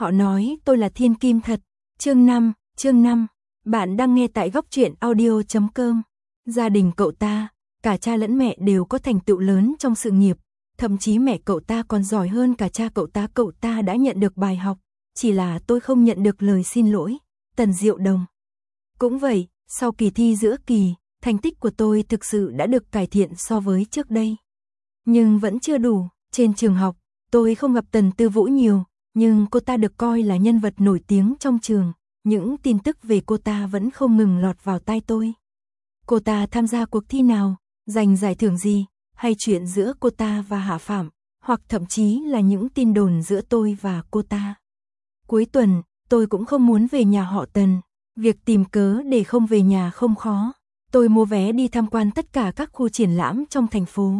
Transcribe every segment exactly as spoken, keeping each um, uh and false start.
Họ nói tôi là thiên kim thật. Chương năm, chương năm. Bạn đang nghe tại góc truyện audio chấm com. Gia đình cậu ta, cả cha lẫn mẹ đều có thành tựu lớn trong sự nghiệp, thậm chí mẹ cậu ta còn giỏi hơn cả cha cậu ta. Cậu ta đã nhận được bài học, chỉ là tôi không nhận được lời xin lỗi. Tần Diệu Đồng. Cũng vậy, sau kỳ thi giữa kỳ, thành tích của tôi thực sự đã được cải thiện so với trước đây. Nhưng vẫn chưa đủ, trên trường học, tôi không gặp Tần Tư Vũ nhiều, nhưng cô ta được coi là nhân vật nổi tiếng trong trường, những tin tức về cô ta vẫn không ngừng lọt vào tai tôi. Cô ta tham gia cuộc thi nào, giành giải thưởng gì, hay chuyện giữa cô ta và Hạ Phạm, hoặc thậm chí là những tin đồn giữa tôi và cô ta. Cuối tuần, tôi cũng không muốn về nhà họ Tần, việc tìm cớ để không về nhà không khó. Tôi mua vé đi tham quan tất cả các khu triển lãm trong thành phố.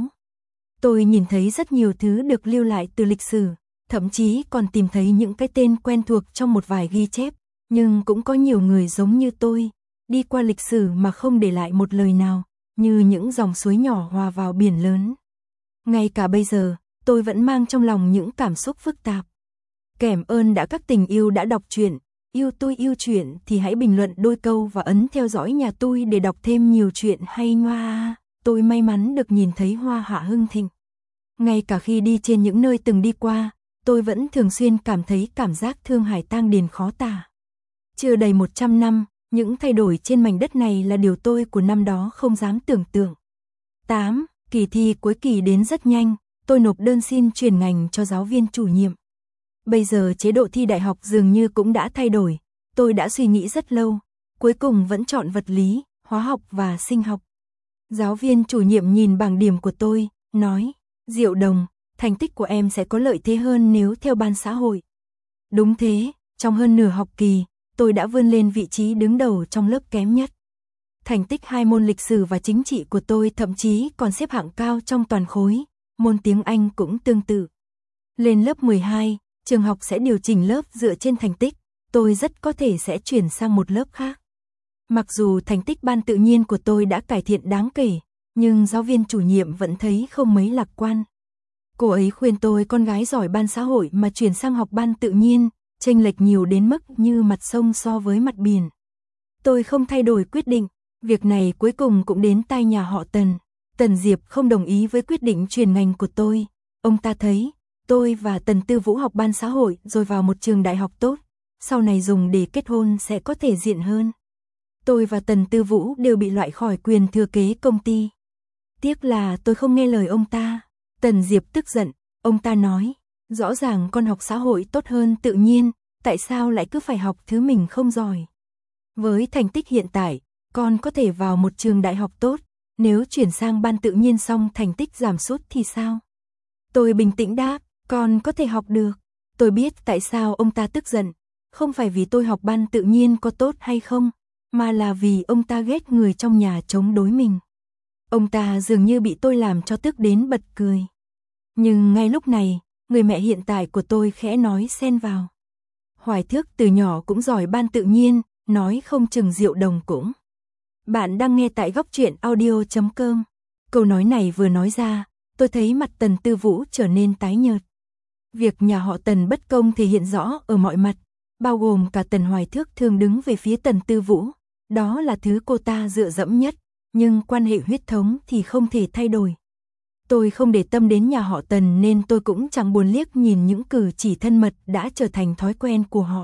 Tôi nhìn thấy rất nhiều thứ được lưu lại từ lịch sử, thậm chí còn tìm thấy những cái tên quen thuộc trong một vài ghi chép, nhưng cũng có nhiều người giống như tôi, đi qua lịch sử mà không để lại một lời nào, như những dòng suối nhỏ hòa vào biển lớn. Ngay cả bây giờ, tôi vẫn mang trong lòng những cảm xúc phức tạp. Cảm ơn đã các tình yêu đã đọc truyện. Yêu tôi yêu truyện thì hãy bình luận đôi câu và ấn theo dõi nhà tôi để đọc thêm nhiều chuyện hay ngoa. Tôi may mắn được nhìn thấy hoa hạ hưng thịnh. Ngay cả khi đi trên những nơi từng đi qua, tôi vẫn thường xuyên cảm thấy cảm giác thương hải tang điền khó tả. Chưa đầy một trăm năm, những thay đổi trên mảnh đất này là điều tôi của năm đó không dám tưởng tượng. tám. Kỳ thi cuối kỳ đến rất nhanh, tôi nộp đơn xin chuyển ngành cho giáo viên chủ nhiệm. Bây giờ chế độ thi đại học dường như cũng đã thay đổi, tôi đã suy nghĩ rất lâu, cuối cùng vẫn chọn vật lý, hóa học và sinh học. Giáo viên chủ nhiệm nhìn bảng điểm của tôi, nói, Diệu Đồng, thành tích của em sẽ có lợi thế hơn nếu theo ban xã hội. Đúng thế, trong hơn nửa học kỳ, tôi đã vươn lên vị trí đứng đầu trong lớp kém nhất. Thành tích hai môn lịch sử và chính trị của tôi thậm chí còn xếp hạng cao trong toàn khối, môn tiếng Anh cũng tương tự. Lên lớp mười hai, trường học sẽ điều chỉnh lớp dựa trên thành tích, tôi rất có thể sẽ chuyển sang một lớp khác. Mặc dù thành tích ban tự nhiên của tôi đã cải thiện đáng kể, nhưng giáo viên chủ nhiệm vẫn thấy không mấy lạc quan. Cô ấy khuyên tôi con gái giỏi ban xã hội mà chuyển sang học ban tự nhiên, chênh lệch nhiều đến mức như mặt sông so với mặt biển. Tôi không thay đổi quyết định, việc này cuối cùng cũng đến tai nhà họ Tần. Tần Diệp không đồng ý với quyết định chuyển ngành của tôi. Ông ta thấy, tôi và Tần Tư Vũ học ban xã hội rồi vào một trường đại học tốt, sau này dùng để kết hôn sẽ có thể diện hơn. Tôi và Tần Tư Vũ đều bị loại khỏi quyền thừa kế công ty. Tiếc là tôi không nghe lời ông ta. Tần Diệp tức giận, ông ta nói, rõ ràng con học xã hội tốt hơn tự nhiên, tại sao lại cứ phải học thứ mình không giỏi. Với thành tích hiện tại, con có thể vào một trường đại học tốt, nếu chuyển sang ban tự nhiên xong thành tích giảm sút thì sao? Tôi bình tĩnh đáp, con có thể học được. Tôi biết tại sao ông ta tức giận, không phải vì tôi học ban tự nhiên có tốt hay không, mà là vì ông ta ghét người trong nhà chống đối mình. Ông ta dường như bị tôi làm cho tức đến bật cười. Nhưng ngay lúc này, người mẹ hiện tại của tôi khẽ nói xen vào. Hoài Thước từ nhỏ cũng giỏi ban tự nhiên, nói không chừng Diệu Đồng cũng. Bạn đang nghe tại góc truyện audio chấm com. Câu nói này vừa nói ra, tôi thấy mặt Tần Tư Vũ trở nên tái nhợt. Việc nhà họ Tần bất công thể hiện rõ ở mọi mặt, bao gồm cả Tần Hoài Thước thường đứng về phía Tần Tư Vũ. Đó là thứ cô ta dựa dẫm nhất, nhưng quan hệ huyết thống thì không thể thay đổi. Tôi không để tâm đến nhà họ Tần nên tôi cũng chẳng buồn liếc nhìn những cử chỉ thân mật đã trở thành thói quen của họ.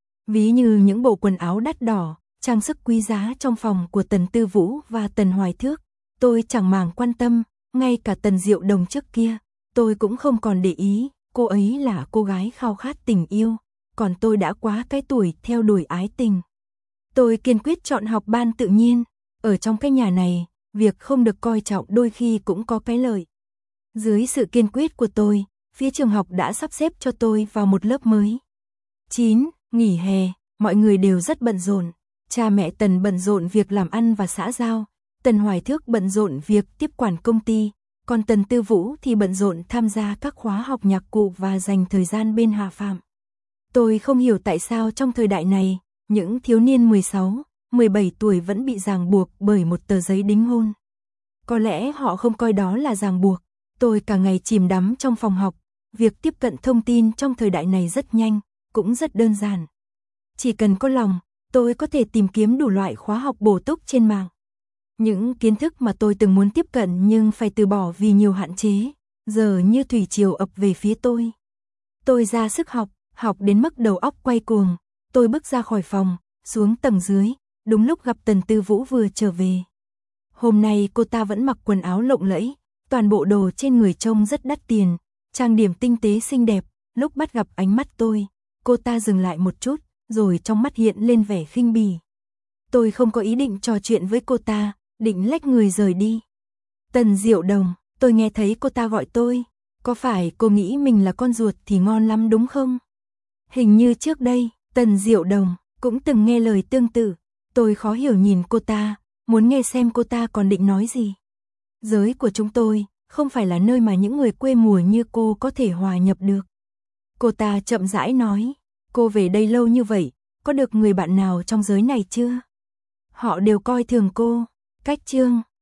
Ví như những bộ quần áo đắt đỏ, trang sức quý giá trong phòng của Tần Tư Vũ và Tần Hoài Thước, tôi chẳng màng quan tâm, ngay cả Tần Diệu Đồng trước kia, tôi cũng không còn để ý, cô ấy là cô gái khao khát tình yêu, còn tôi đã quá cái tuổi theo đuổi ái tình. Tôi kiên quyết chọn học ban tự nhiên, ở trong cái nhà này, việc không được coi trọng đôi khi cũng có cái lợi. Dưới sự kiên quyết của tôi, phía trường học đã sắp xếp cho tôi vào một lớp mới. chín. Nghỉ hè, mọi người đều rất bận rộn. Cha mẹ Tần bận rộn việc làm ăn và xã giao, Tần Hoài Thước bận rộn việc tiếp quản công ty, còn Tần Tư Vũ thì bận rộn tham gia các khóa học nhạc cụ và dành thời gian bên Hạ Phạm. Tôi không hiểu tại sao trong thời đại này, những thiếu niên mười sáu, mười bảy tuổi vẫn bị ràng buộc bởi một tờ giấy đính hôn. Có lẽ họ không coi đó là ràng buộc. Tôi cả ngày chìm đắm trong phòng học, việc tiếp cận thông tin trong thời đại này rất nhanh, cũng rất đơn giản. Chỉ cần có lòng, tôi có thể tìm kiếm đủ loại khóa học bổ túc trên mạng. Những kiến thức mà tôi từng muốn tiếp cận nhưng phải từ bỏ vì nhiều hạn chế, giờ như thủy triều ập về phía tôi. Tôi ra sức học, học đến mức đầu óc quay cuồng. Tôi bước ra khỏi phòng, xuống tầng dưới, đúng lúc gặp Tần Tư Vũ vừa trở về. Hôm nay cô ta vẫn mặc quần áo lộng lẫy, toàn bộ đồ trên người trông rất đắt tiền, trang điểm tinh tế xinh đẹp. Lúc bắt gặp ánh mắt tôi, cô ta dừng lại một chút, rồi trong mắt hiện lên vẻ khinh bỉ. Tôi không có ý định trò chuyện với cô ta, định lách người rời đi. Tần Diệu Đồng, tôi nghe thấy cô ta gọi tôi. Có phải cô nghĩ mình là con ruột thì ngon lắm đúng không? Hình như trước đây, Tần Diệu Đồng cũng từng nghe lời tương tự. Tôi khó hiểu nhìn cô ta, muốn nghe xem cô ta còn định nói gì. Giới của chúng tôi không phải là nơi mà những người quê mùa như cô có thể hòa nhập được. Cô ta chậm rãi nói, cô về đây lâu như vậy, có được người bạn nào trong giới này chưa? Họ đều coi thường cô. Cách Trương,